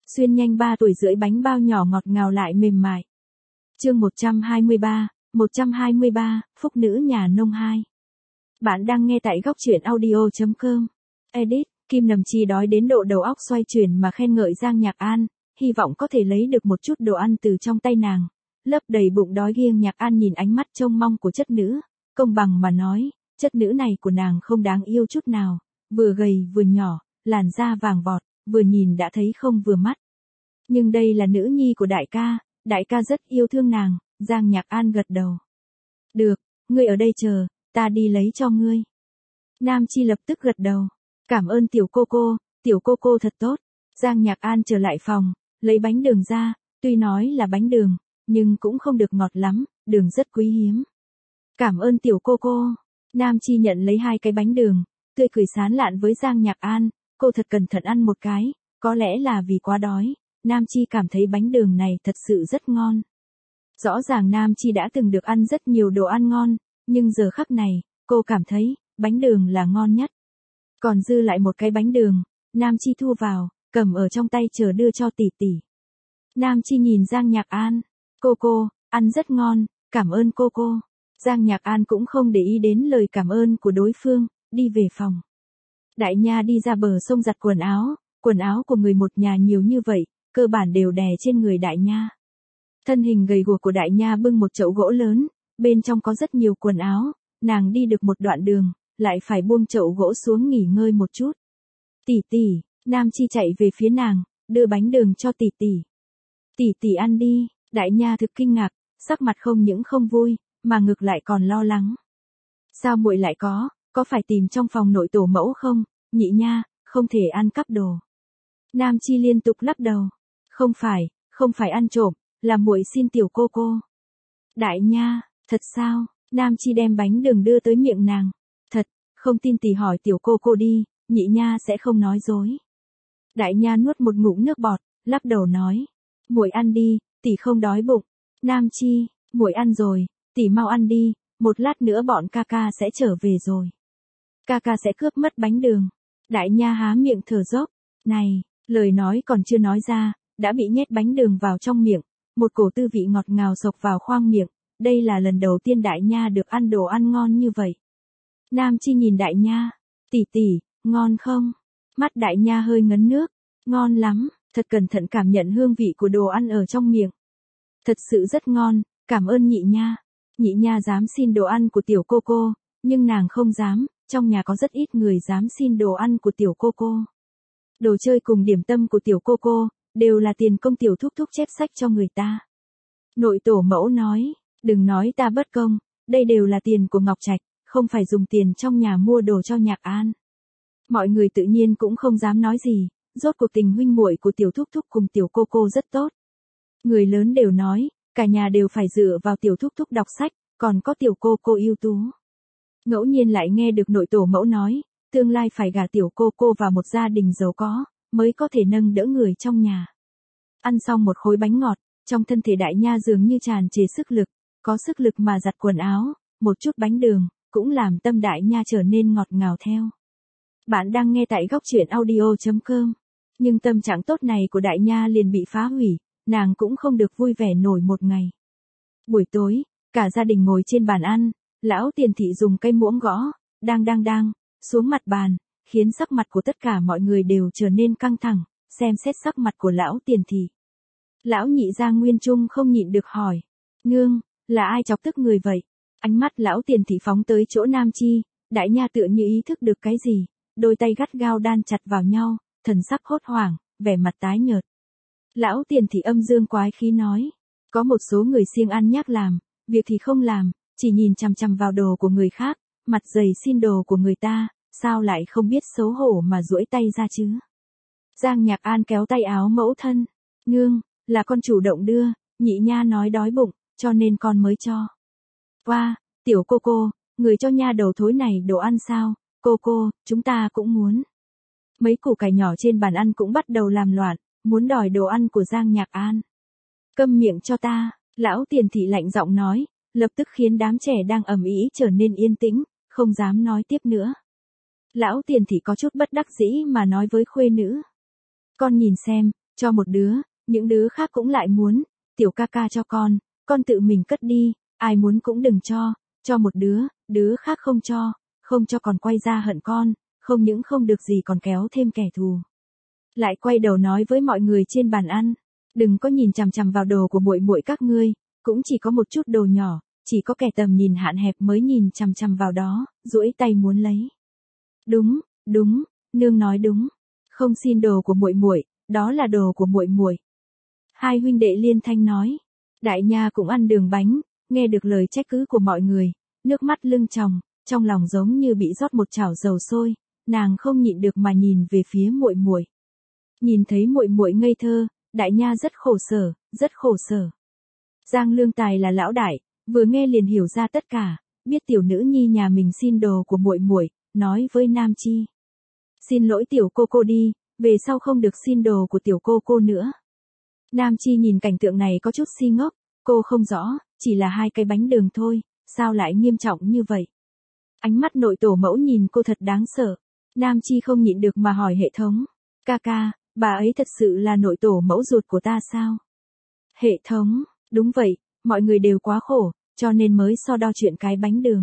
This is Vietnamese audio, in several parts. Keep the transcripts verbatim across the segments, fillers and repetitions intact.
xuyên nhanh ba tuổi rưỡi bánh bao nhỏ ngọt ngào lại mềm mại. Chương một trăm hai mươi ba, một trăm hai mươi ba, Phúc nữ nhà nông hai. Bạn đang nghe tại góc truyện audio chấm com. Edit, Kim Nầm Chi đói đến độ đầu óc xoay chuyển mà khen ngợi Giang Nhạc An, hy vọng có thể lấy được một chút đồ ăn từ trong tay nàng. Lấp đầy bụng đói Giang Nhạc An nhìn ánh mắt trông mong của chất nữ, công bằng mà nói, chất nữ này của nàng không đáng yêu chút nào, vừa gầy vừa nhỏ, làn da vàng vọt, vừa nhìn đã thấy không vừa mắt. Nhưng đây là nữ nhi của đại ca, đại ca rất yêu thương nàng, Giang Nhạc An gật đầu. Được, ngươi ở đây chờ, ta đi lấy cho ngươi. Nam Chi lập tức gật đầu. Cảm ơn tiểu cô cô, tiểu cô cô thật tốt. Giang Nhạc An trở lại phòng, lấy bánh đường ra, tuy nói là bánh đường, nhưng cũng không được ngọt lắm, đường rất quý hiếm. Cảm ơn tiểu cô cô. Nam Chi nhận lấy hai cái bánh đường, tươi cười sán lạn với Giang Nhạc An, cô thật cẩn thận ăn một cái, có lẽ là vì quá đói, Nam Chi cảm thấy bánh đường này thật sự rất ngon. Rõ ràng Nam Chi đã từng được ăn rất nhiều đồ ăn ngon, nhưng giờ khắc này, cô cảm thấy, bánh đường là ngon nhất. Còn dư lại một cái bánh đường, Nam Chi thu vào, cầm ở trong tay chờ đưa cho tỷ tỷ. Nam Chi nhìn Giang Nhạc An, cô cô, ăn rất ngon, cảm ơn cô cô. Giang Nhạc An cũng không để ý đến lời cảm ơn của đối phương, đi về phòng. Đại Nha đi ra bờ sông giặt quần áo, quần áo của người một nhà nhiều như vậy, cơ bản đều đè trên người Đại Nha. Thân hình gầy guộc của Đại Nha bưng một chậu gỗ lớn, bên trong có rất nhiều quần áo, nàng đi được một đoạn đường, lại phải buông chậu gỗ xuống nghỉ ngơi một chút. Tỷ tỷ, Nam Chi chạy về phía nàng, đưa bánh đường cho tỷ tỷ. Tỷ tỷ ăn đi, Đại Nha thực kinh ngạc, sắc mặt không những không vui, mà ngược lại còn lo lắng. Sao muội lại có, có phải tìm trong phòng nội tổ mẫu không, nhị nha, không thể ăn cắp đồ. Nam Chi liên tục lắc đầu, không phải, không phải ăn trộm, là muội xin tiểu cô cô. Đại Nha, thật sao? Nam Chi đem bánh đường đưa tới miệng nàng. Thật, không tin tỷ hỏi tiểu cô cô đi, nhị nha sẽ không nói dối. Đại Nha nuốt một ngụm nước bọt, lắc đầu nói, muội ăn đi, tỷ không đói bụng. Nam Chi, muội ăn rồi, tỷ mau ăn đi, một lát nữa bọn ca ca sẽ trở về rồi. Ca ca sẽ cướp mất bánh đường. Đại Nha há miệng thở dốc, này, lời nói còn chưa nói ra, đã bị nhét bánh đường vào trong miệng, một cổ tư vị ngọt ngào xộc vào khoang miệng, đây là lần đầu tiên Đại Nha được ăn đồ ăn ngon như vậy. Nam Chi nhìn Đại Nha, tỷ tỷ, ngon không? Mắt Đại Nha hơi ngấn nước, ngon lắm, thật cẩn thận cảm nhận hương vị của đồ ăn ở trong miệng. Thật sự rất ngon, cảm ơn nhị nha. Nhị nha dám xin đồ ăn của tiểu cô cô, nhưng nàng không dám, trong nhà có rất ít người dám xin đồ ăn của tiểu cô cô. Đồ chơi cùng điểm tâm của tiểu cô cô, đều là tiền công tiểu thúc thúc chép sách cho người ta. Nội tổ mẫu nói, đừng nói ta bất công, đây đều là tiền của Ngọc Trạch, không phải dùng tiền trong nhà mua đồ cho Nhạc An. Mọi người tự nhiên cũng không dám nói gì, rốt cuộc tình huynh muội của tiểu thúc thúc cùng tiểu cô cô rất tốt. Người lớn đều nói, cả nhà đều phải dựa vào tiểu thúc thúc đọc sách, còn có tiểu cô cô ưu tú. Ngẫu nhiên lại nghe được nội tổ mẫu nói, tương lai phải gả tiểu cô cô vào một gia đình giàu có, mới có thể nâng đỡ người trong nhà. Ăn xong một khối bánh ngọt, trong thân thể Đại Nha dường như tràn trề sức lực, có sức lực mà giặt quần áo, một chút bánh đường, cũng làm tâm Đại Nha trở nên ngọt ngào theo. Bạn đang nghe tại góc truyện audio chấm com. Nhưng tâm trạng tốt này của Đại Nha liền bị phá hủy, nàng cũng không được vui vẻ nổi một ngày. Buổi tối, cả gia đình ngồi trên bàn ăn, lão Tiền Thị dùng cây muỗng gõ, đang đang đang, xuống mặt bàn, khiến sắc mặt của tất cả mọi người đều trở nên căng thẳng, xem xét sắc mặt của lão Tiền Thị. Lão nhị Giang Nguyên Trung không nhịn được hỏi, nương, là ai chọc tức người vậy? Ánh mắt lão Tiền Thị phóng tới chỗ Nam Chi, Đại Nha tựa như ý thức được cái gì, đôi tay gắt gao đan chặt vào nhau, thần sắc hốt hoảng, vẻ mặt tái nhợt. Lão Tiền Thị âm dương quái khí nói, có một số người siêng ăn nhác làm, việc thì không làm, chỉ nhìn chằm chằm vào đồ của người khác, mặt dày xin đồ của người ta, sao lại không biết xấu hổ mà duỗi tay ra chứ? Giang Nhạc An kéo tay áo mẫu thân, nương, là con chủ động đưa, nhị nha nói đói bụng, cho nên con mới cho. Qua, tiểu cô cô, người cho nha đầu thối này đồ ăn sao? Cô cô, chúng ta cũng muốn. Mấy củ cải nhỏ trên bàn ăn cũng bắt đầu làm loạn, muốn đòi đồ ăn của Giang Nhạc An. Câm miệng cho ta, lão Tiền Thị lạnh giọng nói, lập tức khiến đám trẻ đang ầm ĩ trở nên yên tĩnh, không dám nói tiếp nữa. Lão Tiền Thị có chút bất đắc dĩ mà nói với khuê nữ. Con nhìn xem, Cho một đứa, những đứa khác cũng lại muốn, tiểu ca ca cho con, con tự mình cất đi, ai muốn cũng đừng cho, cho một đứa, đứa khác không cho, không cho còn quay ra hận con, không những không được gì còn kéo thêm kẻ thù. Lại quay đầu nói với mọi người trên bàn ăn, đừng có nhìn chằm chằm vào đồ của muội muội các ngươi, cũng chỉ có một chút đồ nhỏ, chỉ có kẻ tầm nhìn hạn hẹp mới nhìn chằm chằm vào đó, duỗi tay muốn lấy. Đúng, đúng, nương nói đúng, không xin đồ của muội muội, đó là đồ của muội muội. Hai huynh đệ liên thanh nói. Đại nha cũng ăn đường bánh, nghe được lời trách cứ của mọi người, nước mắt lưng tròng, trong lòng giống như bị rót một chảo dầu sôi, nàng không nhịn được mà nhìn về phía muội muội. Nhìn thấy muội muội ngây thơ, đại nha rất khổ sở, rất khổ sở. Giang Lương Tài là lão đại, vừa nghe liền hiểu ra tất cả, biết tiểu nữ nhi nhà mình xin đồ của muội muội, nói với Nam Chi. Xin lỗi tiểu cô cô đi, về sau không được xin đồ của tiểu cô cô nữa. Nam Chi nhìn cảnh tượng này có chút si ngốc, cô không rõ, chỉ là hai cái bánh đường thôi, sao lại nghiêm trọng như vậy? Ánh mắt nội tổ mẫu nhìn cô thật đáng sợ. Nam Chi không nhịn được mà hỏi hệ thống. Ca ca, bà ấy thật sự là nội tổ mẫu ruột của ta sao? Hệ thống, đúng vậy, mọi người đều quá khổ, cho nên mới so đo chuyện cái bánh đường.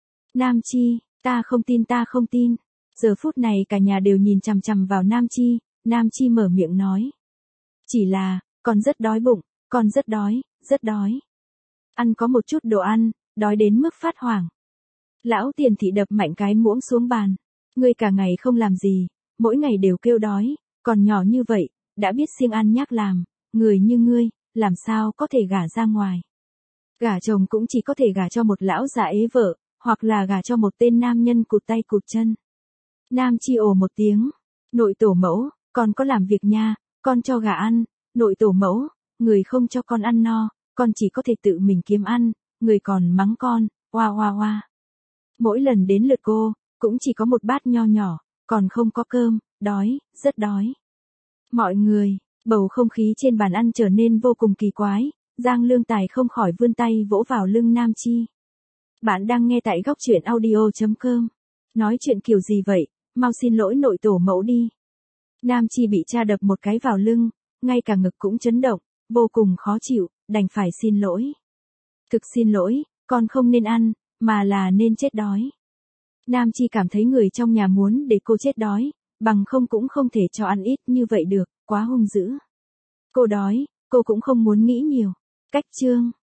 Nam Chi, ta không tin ta không tin. Giờ phút này cả nhà đều nhìn chằm chằm vào Nam Chi, Nam Chi mở miệng nói. Chỉ là, con rất đói bụng, con rất đói, rất đói. Ăn có một chút đồ ăn, đói đến mức phát hoảng. Lão Tiền Thị đập mạnh cái muỗng xuống bàn. Ngươi cả ngày không làm gì, mỗi ngày đều kêu đói, còn nhỏ như vậy, đã biết siêng ăn nhác làm, người như ngươi, làm sao có thể gả ra ngoài. Gả chồng cũng chỉ có thể gả cho một lão già ế vợ, hoặc là gả cho một tên nam nhân cụt tay cụt chân. Nam Chi ồ một tiếng, nội tổ mẫu, con có làm việc nha, con cho gà ăn, nội tổ mẫu, người không cho con ăn no, con chỉ có thể tự mình kiếm ăn, người còn mắng con, oa oa oa. Mỗi lần đến lượt cô, cũng chỉ có một bát nho nhỏ, còn không có cơm, đói, rất đói. Mọi người, bầu không khí trên bàn ăn trở nên vô cùng kỳ quái, Giang Lương Tài không khỏi vươn tay vỗ vào lưng Nam Chi. Bạn đang nghe tại góc truyện audio chấm com. Nói chuyện kiểu gì vậy, mau xin lỗi nội tổ mẫu đi. Nam Chi bị cha đập một cái vào lưng, ngay cả ngực cũng chấn động, vô cùng khó chịu, đành phải xin lỗi. Thực xin lỗi, con không nên ăn, mà là nên chết đói. Nam Chi cảm thấy người trong nhà muốn để cô chết đói, bằng không cũng không thể cho ăn ít như vậy được, quá hung dữ. Cô đói, cô cũng không muốn nghĩ nhiều. Cách chương